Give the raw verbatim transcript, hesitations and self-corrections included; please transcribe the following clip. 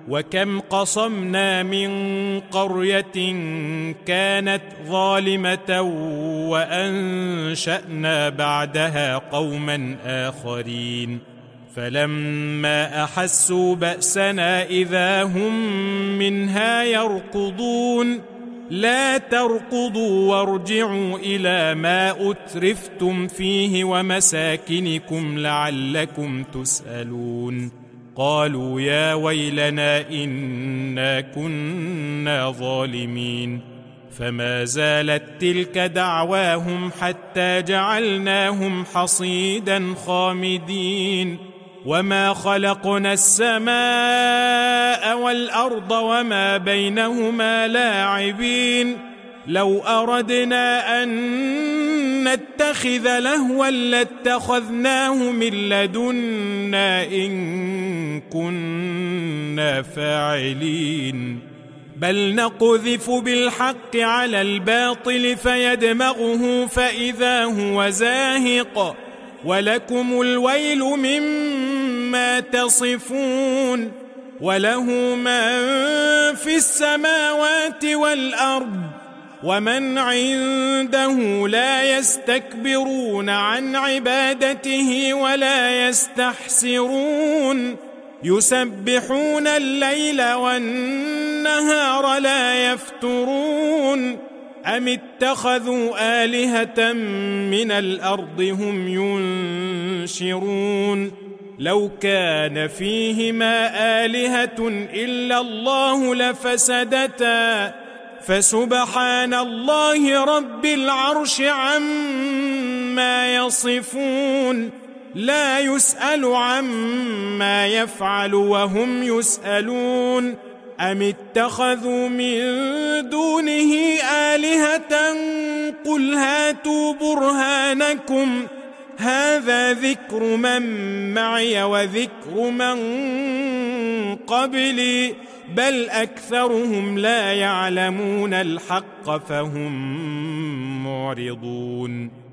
وكم قصمنا من قرية كانت ظالمة وأنشأنا بعدها قوما آخرين فلما أحسوا بأسنا إذا هم منها يركضون لا تركضوا وارجعوا إلى ما أترفتم فيه ومساكنكم لعلكم تسألون قالوا يا ويلنا إنا كنا ظالمين فما زالت تلك دعواهم حتى جعلناهم حصيدا خامدين وما خلقنا السماء والأرض وما بينهما لاعبين لو أردنا أن نتخذ لهوا لاتخذناه من لدنا إن كنا فاعلين بل نقذف بالحق على الباطل فيدمغه فإذا هو زاهق ولكم الويل مما تصفون وله من في السماوات والأرض ومن عنده لا يستكبرون عن عبادته ولا يستحسرون يسبحون الليل والنهار لا يفترون أم اتخذوا آلهة من الأرض هم ينشرون لو كان فيهما آلهة إلا الله لفسدتا فسبحان الله رب العرش عما يصفون لا يسأل عما يفعل وهم يسألون أم اتخذوا من دونه آلهة قل هاتوا برهانكم هذا ذكر من معي وذكر من قبلي بل أكثرهم لا يعلمون الحق فهم معرضون